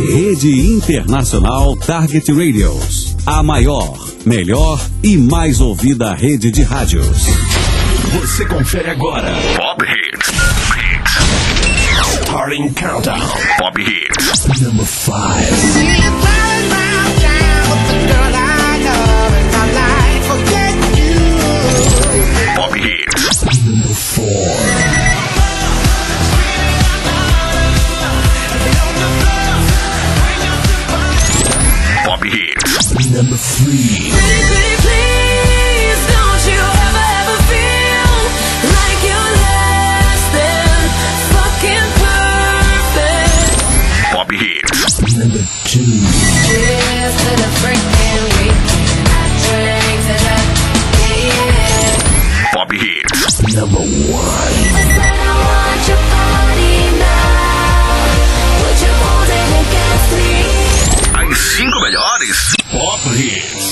Rede Internacional Target Radios. A maior, melhor e mais ouvida rede de rádios. Você confere agora Pop Hits. Starting Countdown. Pop Hits. Number 5. Pop Hits. Number 4. Pop Hits. Number 3. Pop Hits. Number 2. Pop Hits. Number 1. As 5 melhores Pop Hits.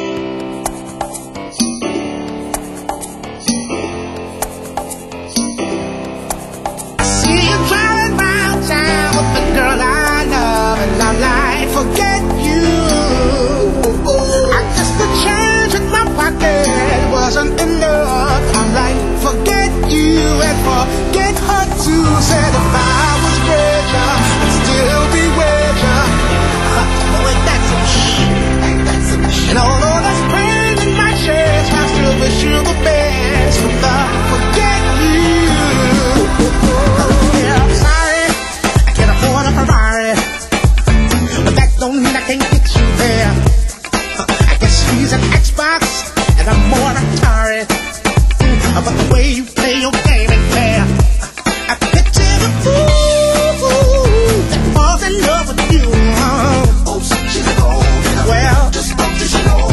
Forget you. I guess the change in my pocket wasn't enough. I'm like, forget you and forget her too. Said if I was richer, I'd still be richer. No, ain't that some shit? And although there's pain in my chest, I still wish you the best. But forget you. Yeah, I'm sorry, I can't afford a Ferrari. Don't mean I can't get you there. I guess he's an Xbox and I'm more Atari. But the way you play your game ain't fair. I picture the fool that falls in love with you. Oh, she's a gold. Well, just don't you know.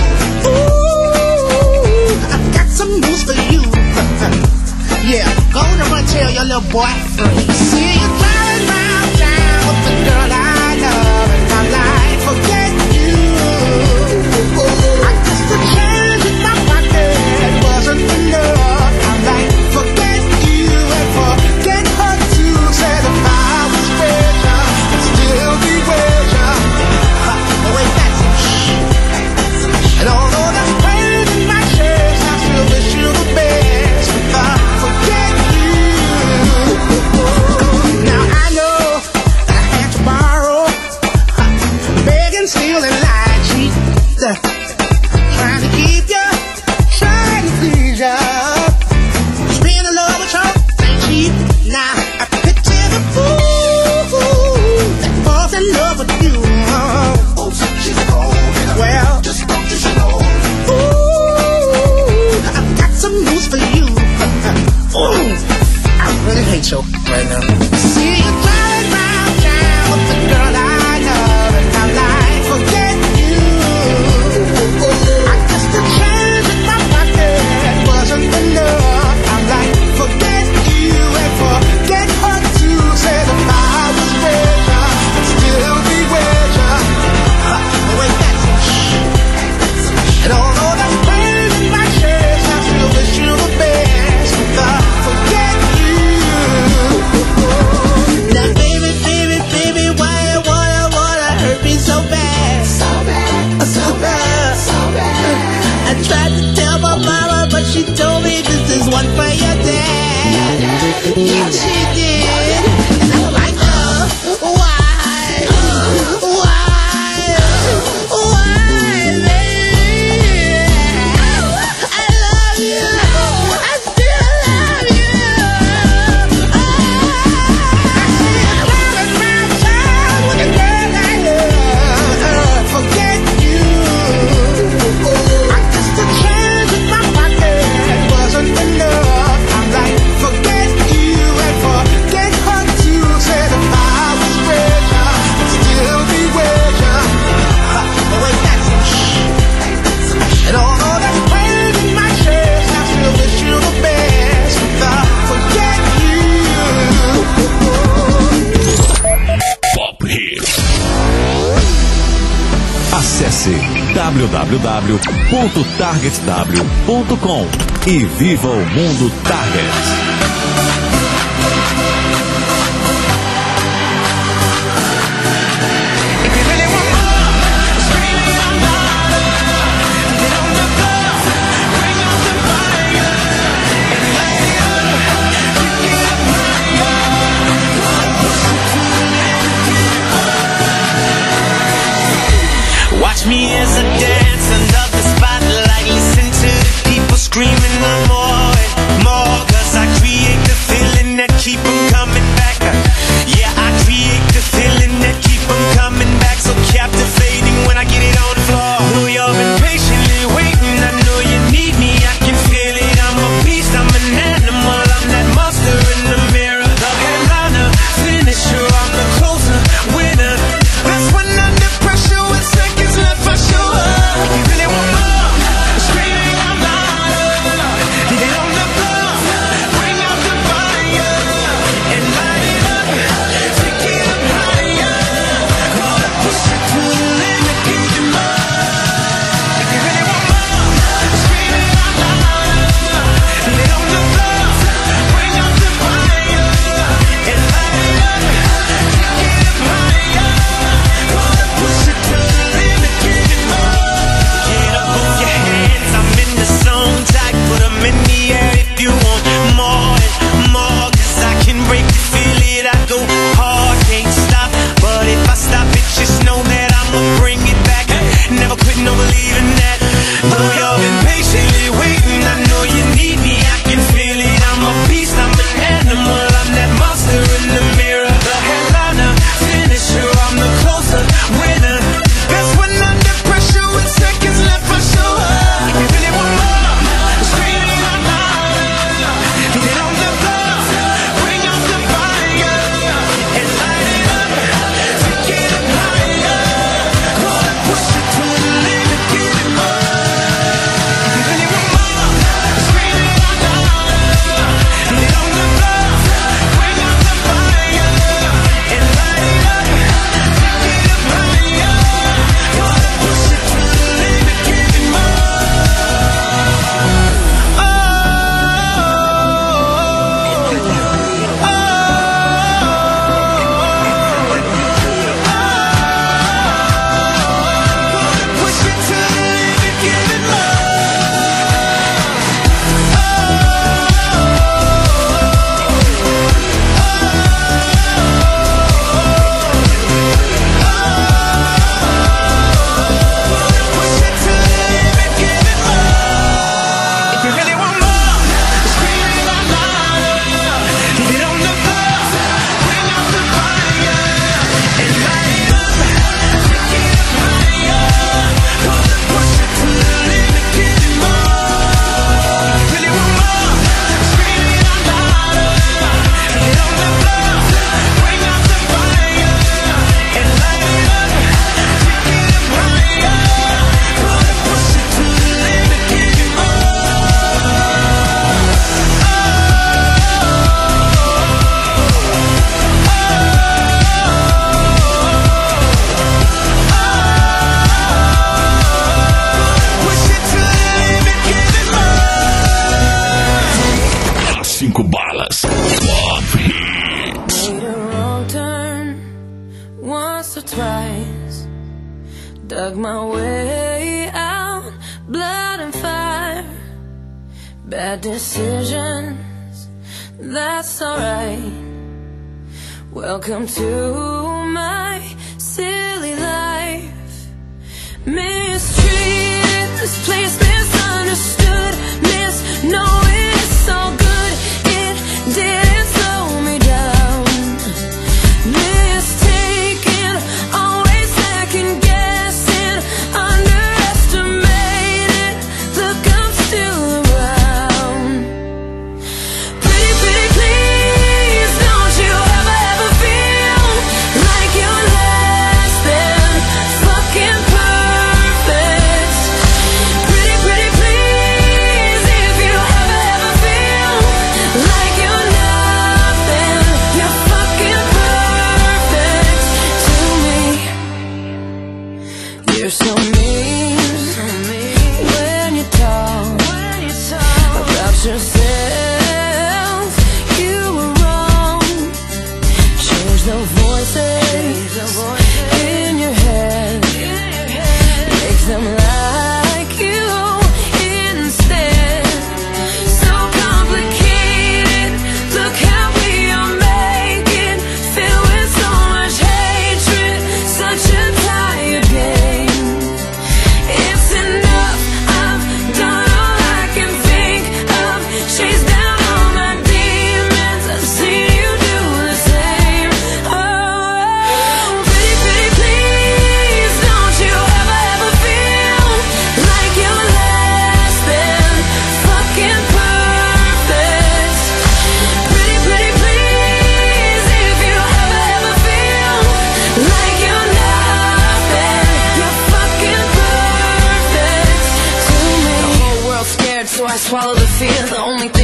Ooh, I've got some news for you. Yeah, go to run tell your little boy free. See you driving round town with the girl I love, and I'm like, forget you. I guess the change in my pocket wasn't enough. I'm like, forget you and forget her too. Said if I was richer, I'd still be richer. Oh, ain't that some shit? And although there's pain in my chest, I still wish you the best. But forget you. Now I know that I had to borrow, begging, stealing, lie, cheat, trying to keep you, trying to please you. Spend a love with you ain't cheap. Now I picture the fool that falls in love with you. Oh, she's a gold. Well, just don't you know. Ooh, I've got some news for you. Ooh, I really hate you right now. See you driving round town with the girl I love, and I'm like, forget you. I guess the change in my pocket wasn't enough. I'm like, forget you and forget her too. Said if I was richer, I'd still be richer. Oh, ain't that some shit? And although there's pain in my chest, I still wish you the best. But forget you. Now baby, baby, baby, why you wanna hurt me so bad? So bad, so bad, so bad. I tried to tell my mama, but she told me this is one for your dad. Yeah, she did. And I'm like, why? Why, baby? I love you. I still love you. I see you driving round town with a girl I love. Forget you. I guess the change in my pocket wasn't enough. I'm like, forget you and forget her too. Said if I was richer, I'd still be richer. Oh, ain't that some shit? And although there's pain in my chest, I still wish you the best. But forget you. Pop Hits. Acesse www.targetw.com e viva o mundo Target. keep them coming back. Yeah, I create the feeling that keep them coming back. So captivating when I get it on the floor. Know you've been patiently waiting, I know you need me, I can feel it. I'm a beast, I'm an animal, I'm that monster in the mirror. The headliner, finisher, I'm the closer, winner. That's when under pressure with seconds left for sure. You really want more? Screaming out louder. Get it on the floor, bring out the fire and light it up. Take it up higher. Gotta push it to the limit, give it more. If you really want more, screaming out louder. Get it on the floor, bring out the fire and light it up. Take it up higher. Gotta push it to the limit, give it more. Get up off your hands, I'm in the zone. Tight, put 'em in the air if you want more and more. 'Cause I can break you, feel it, I go hard, can't stop. But if I stop it, just know that I'ma bring it back. Never quit, no believing that. Though you've been patiently waiting, I know you need me, I can feel it. I'm a beast, I'm an animal, I'm that monster in the mirror. The headliner, finisher, I'm the closer, winner. That's when under pressure with seconds left for sure. If you really want more, screaming out louder. Get it on the floor, bring out the fire and light it up. Take it up higher. Gotta push it to the limit, give it more. If you really want more, screaming out louder. Get it on the floor, bring out the fire and light it up. Take it up higher. Gotta push it to the limit, give it more. Push it to the limit, give it more. Push it to the limit, give it more. If you really want more, screaming out louder. Get it on the floor, bring out the fire and light it up. Take it up higher. Gotta push it to the limit, give it more. If you really want more, screaming out louder. Get it on the floor, bring out the fire and light it up. Take it up higher. Gotta push it to the limit, give it more. Push it to the limit, give it more. As 5 balas. Pop Hits. Made a wrong turn once or twice. Dug my way out, blood and fire. Bad decisions, that's alright. Welcome to my silly life. Mistreated, this place misunderstood. Knowing it's all good, it didn't slow me down. Mistaken, always second guessing, underestimated. Look, I'm still around. Pretty, pretty please, don't you ever feel like you're less than fucking perfect. Pretty, pretty please, if you ever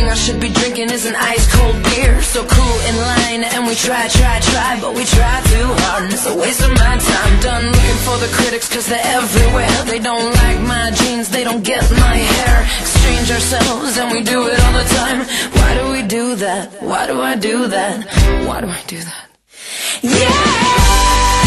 I should be drinking is an ice cold beer. So cool in line and we try, but we try too hard and it's a waste of my time. Done looking for the critics cause they're everywhere. They don't like my jeans, they don't get my hair. Exchange ourselves and we do it all the time. Why do we do that? Why do I do that? Why do I do that? Yeah!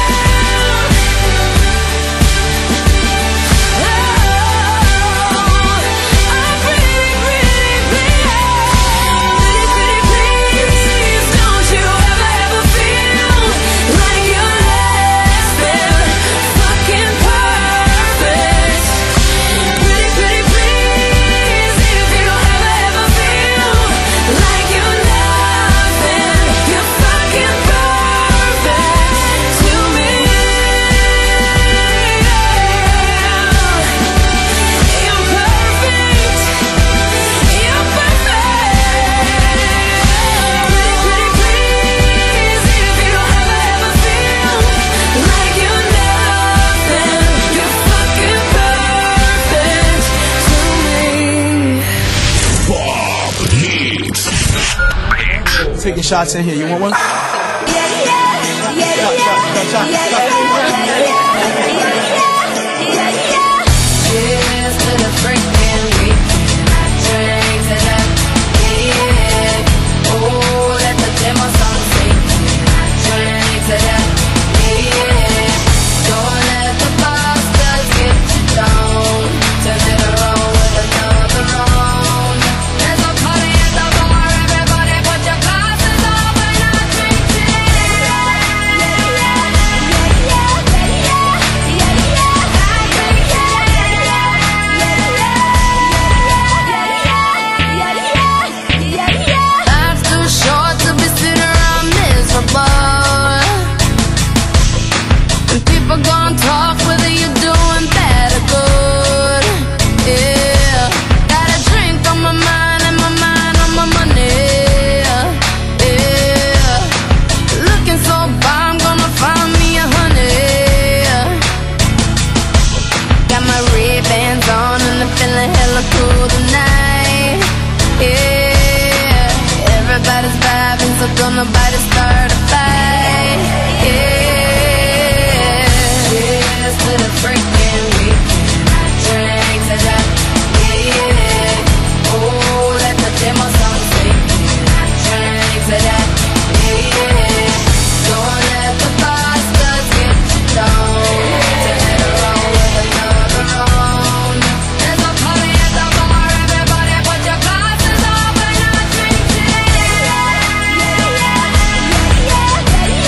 Taking shots in here. You want one? Cheers to the freaking week. Drink to that. Yeah. Oh, let the demo song sing. Drink to that. Yeah. Don't let the bastards get you down. Turn it around with another round. There's a party at the bar. Everybody put your glasses up and I drink to Life's too short to be sitting around miserable. And people gon' talk whether you're doing bad or good. Yeah, got a drink on my mind and my mind on my money. Yeah, looking so bomb, gonna find me a honey. Got my Ray-Bans on and I'm feeling hella cool tonight. Yeah, everybody's vibing, so don't nobody start a fight. Yeah, cheers to the freaking week. Drink to that. Yeah, oh, let the demo song sing. Drink to that. Yeah, don't let the bastards get you down. Turn it around with another round. There's a party at the bar. Everybody put your glasses up and I drink to that.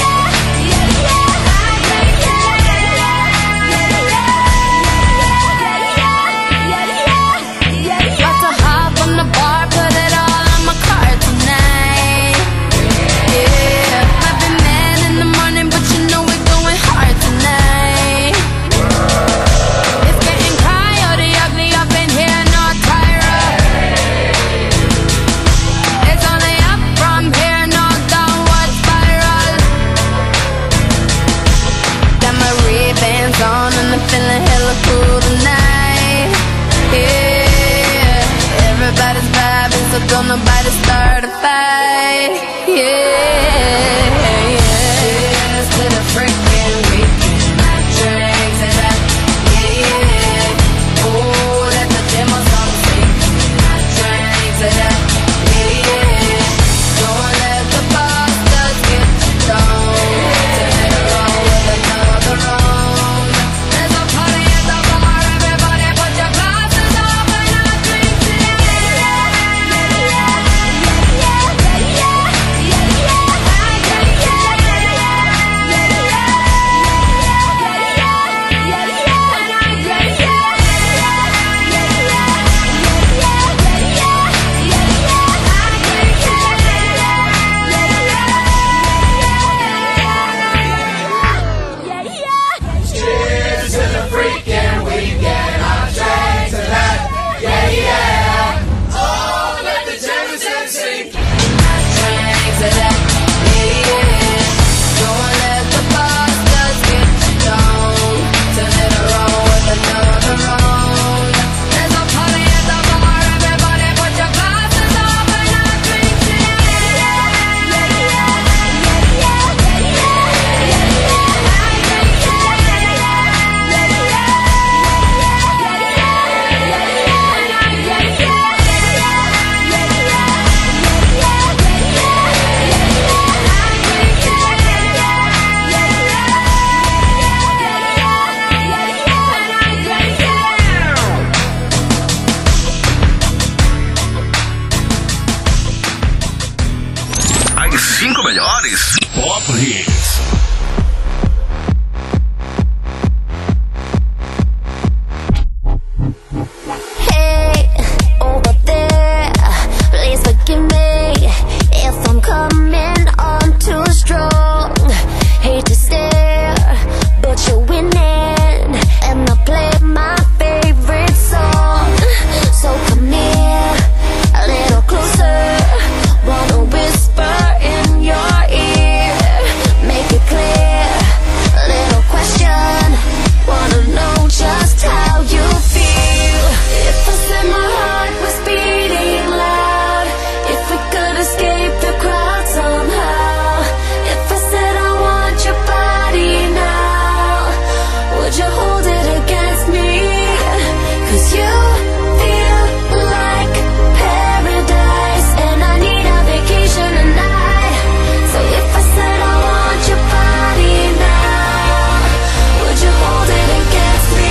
5 melhores Pop Hits. Hey, over there, please forgive me if I'm coming on too strong. Hate to stare, but you're winning, and I play my favorite song. So come here, a little closer. Wanna whisper in your ear, make it clear. A little question, wanna know just how you feel. If I said my heart was beating loud, if we could escape the crowd somehow, if I said I want your body now, would you hold it against me? 'Cause you feel like paradise, and I need a vacation tonight. So if I said I want your body now, would you hold it against me?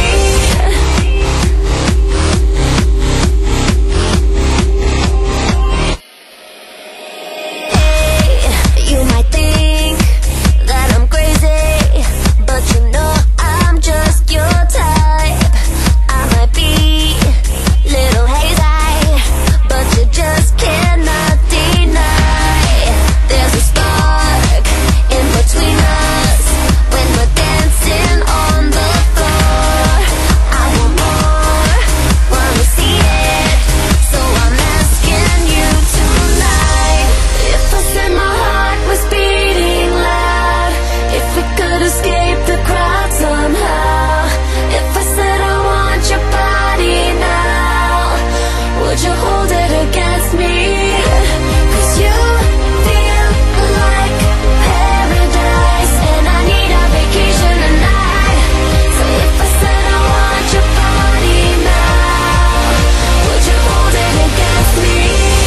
Hey, you might think that I'm crazy, but you know I'm just your type. I might be little hazy, but you just cannot deny. There's a spark in between us when we're dancing on the floor. I want more, wanna see it, so I'm asking you tonight. If I said my heart was beating loud, if we could escape the crowd somehow, if I said I want your body now, would you hold it against me? 'Cause you feel like paradise, and I need a vacation tonight. So if I said I want your body now, would you hold it against me?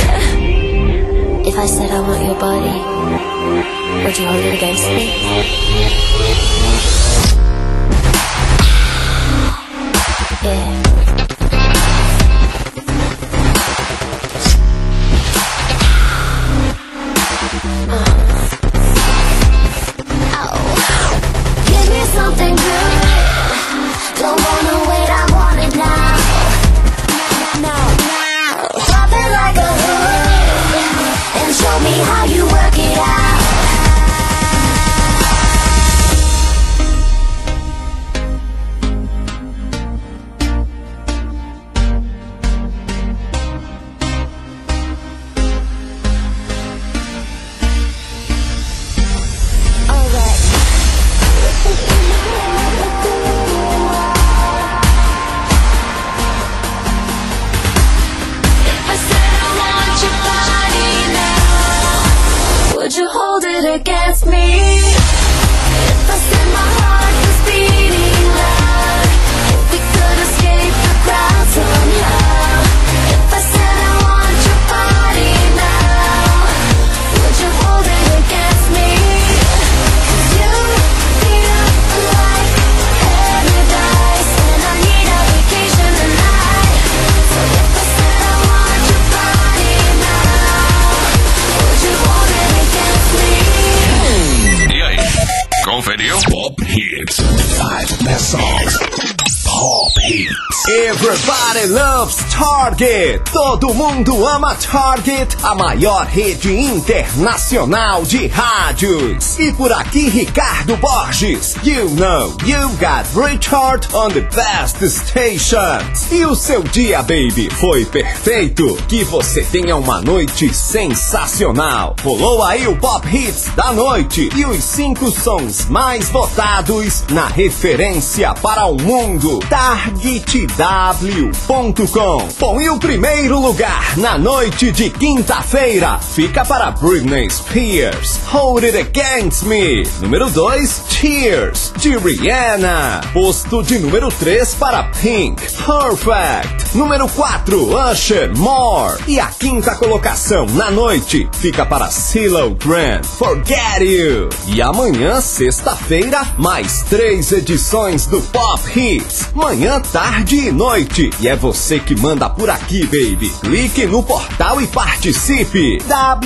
If I said I want your body, would you hold it against me? Yeah. Give me something good. Don't wanna wait, I want it now. Drop it like a hood and show me how you work it out. I said I want your body now, would you hold it against me? If I said my heart was beating loud, if we could escape the crowd somehow, if I said I want your body now, would you hold it against me? 'Cause you feel like paradise, and I need a vacation tonight. So if I said I want your body now, would you hold it against me? E aí, conferiu? Pop Hits. 5 best songs. Pop Hits. Everybody loves Target. Todo mundo ama Target, a maior rede internacional de rádios. E por aqui, Ricardo Borges. You know you got Richard on the best stations. E o seu dia, baby, foi perfeito? Que você tenha uma noite sensacional. Rolou aí o Pop Hits da noite e os 5 sons mais votados na referência para o mundo. TargetW.com. Bom, e o primeiro lugar na noite de quinta-feira fica para Britney Spears, Hold It Against Me. Número 2, Tears, de Rihanna. Posto de número 3 para Pink, Perfect. Número 4, Usher, More. E a quinta colocação na noite fica para CeeLo Grant, Forget You. E amanhã, sexta-feira, mais 3 edições do Pop Hits. Manhã, tarde e noite. E é você que manda por aqui, baby. Clique no portal e participe.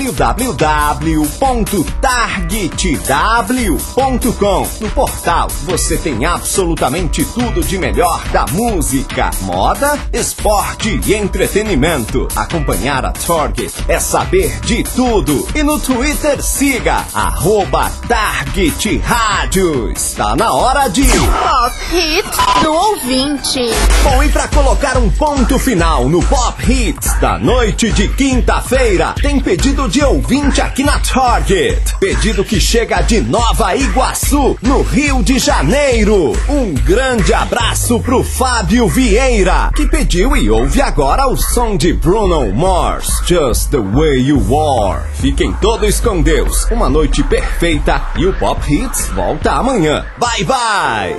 www.targetw.com. No portal você tem absolutamente tudo de melhor da música, moda, esporte e entretenimento. Acompanhar a Target é saber de tudo. E no Twitter siga @Target Rádios. Está na hora de Pop Hits do ouvinte. Bom, e pra colocar um ponto final no Pop Hits da noite de quinta-feira, tem pedido de ouvinte aqui na Target. Pedido que chega de Nova Iguaçu, no Rio de Janeiro. Um grande abraço pro Fábio Vieira, que pediu e ouve agora o som de Bruno Mars, Just the Way You Are. Fiquem todos com Deus, uma noite perfeita e o Pop Hits volta amanhã. Bye, bye!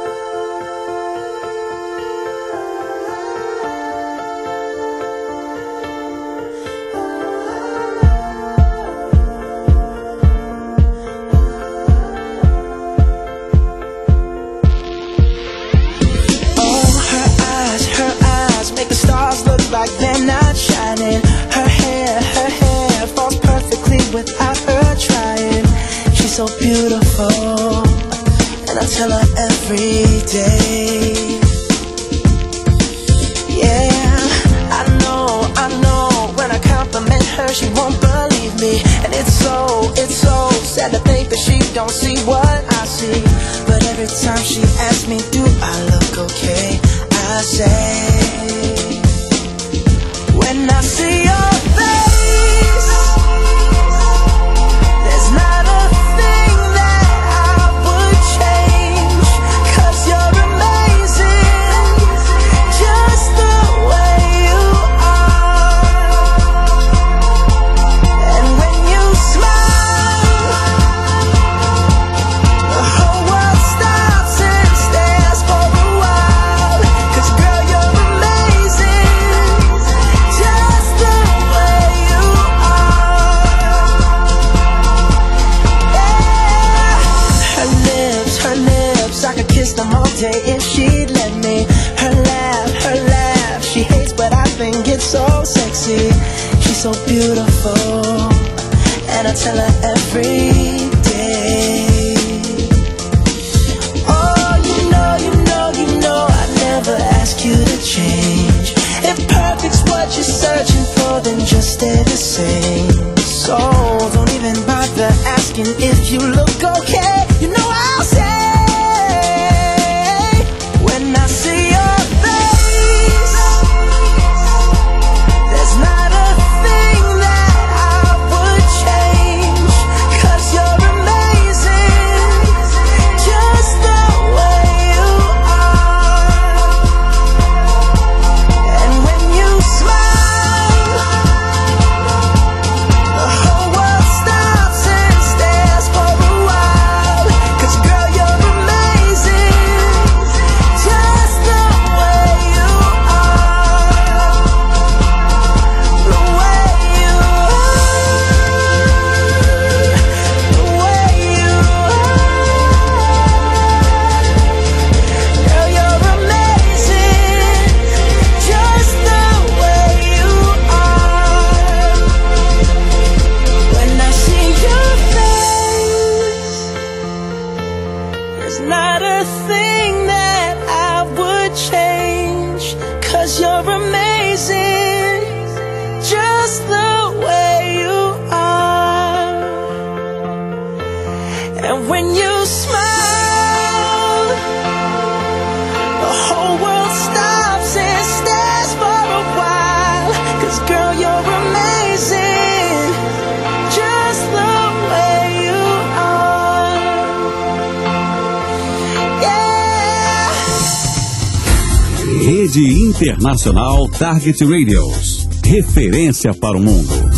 Like they're not shining. Her hair falls perfectly without her trying. She's so beautiful, and I tell her every day. Yeah, I know, when I compliment her, she won't believe me. And it's so sad to think that she don't see what I see. But every time she asks me, do I look okay? I say, when I see your face, there's not a thing that I would change. 'Cause you're amazing, just the way you are. And when you smile, the whole world stops and stares for a while. 'Cause girl, you're amazing, just the way you are. Yeah. Her lips, I could kiss them all day if she'd let me. Her laugh, she hates but I think it's so sexy. She's so beautiful, and I tell her every day. Oh, you know, I never ask you to change. If perfect's what you're searching for, then just stay the same. So don't even bother asking if you look okay. You know I'll say, when I see your face, there's not a thing that I would change. 'Cause you're amazing, just the way you are. And when you smile, the whole world stops and stares for a while. 'Cause girl, you're amazing, just the way you are. The way you are, the way you are. Girl, you're amazing, just the way you are. When I see your face, there's not a thing that I would change. 'Cause you're amazing, just the way you are. And when you smile, the whole world stops and stares for a while. 'Cause girl, you're amazing, just the way you are. Yeah. Rede Internacional Target Radios. Referência para o mundo.